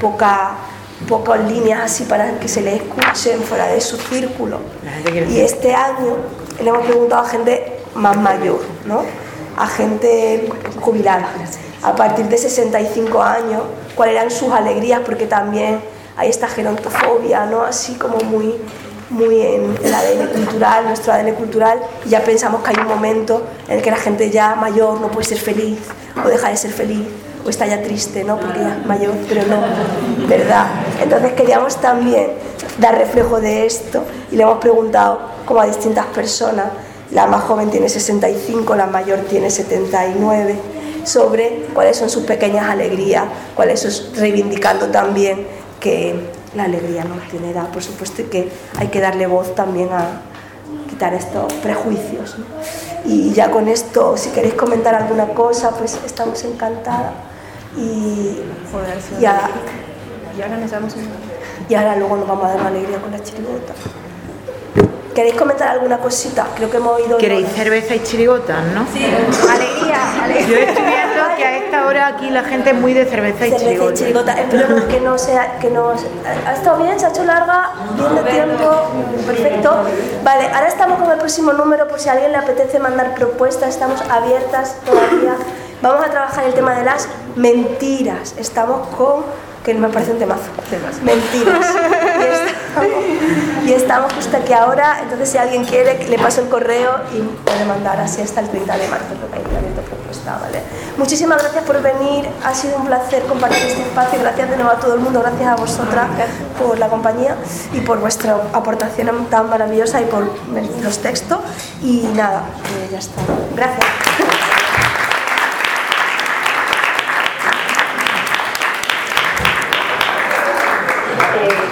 pocas líneas así para que se le escuchen fuera de su círculo. Y este año le hemos preguntado a gente más mayor, ¿no?, a gente jubilada, a partir de 65 años, cuáles eran sus alegrías, porque también hay esta gerontofobia, ¿no?, así como muy en el ADN cultural, nuestro ADN cultural, y ya pensamos que hay un momento en el que la gente ya mayor no puede ser feliz, o deja de ser feliz, o está ya triste, ¿no?, porque ya es mayor, pero no, ¿verdad? Entonces queríamos también dar reflejo de esto, y le hemos preguntado como a distintas personas, la más joven tiene 65, la mayor tiene 79, sobre cuáles son sus pequeñas alegrías, reivindicando también que la alegría no tiene edad, por supuesto, y que hay que darle voz también a quitar estos prejuicios, ¿no? Y ya con esto, si queréis comentar alguna cosa, pues estamos encantadas. Y ahora luego nos vamos a dar una alegría con la chirigota. ¿Queréis comentar alguna cosita? Creo que hemos oído... ¿Queréis cerveza y chirigotas, no? Sí, alegría. Yo estoy viendo que esta hora aquí la gente es muy de cerveza y Cerveza y chirigota. chirigota. Esperemos que no sea, ha estado bien, se ha hecho larga, bien de tiempo, perfecto. Vale, ahora estamos con el próximo número, por si a alguien le apetece mandar propuestas, estamos abiertas todavía. Vamos a trabajar el tema de las mentiras. Estamos con, que me parece un temazo, mentiras. Y estamos justo aquí ahora, entonces si alguien quiere, le paso el correo y puede mandar así hasta el 30 de marzo, lo que hay abierto propuesta, ¿vale? Muchísimas gracias por venir, ha sido un placer compartir este espacio, gracias de nuevo a todo el mundo, gracias a vosotras por la compañía y por vuestra aportación tan maravillosa y por los textos y nada, ya está. Gracias.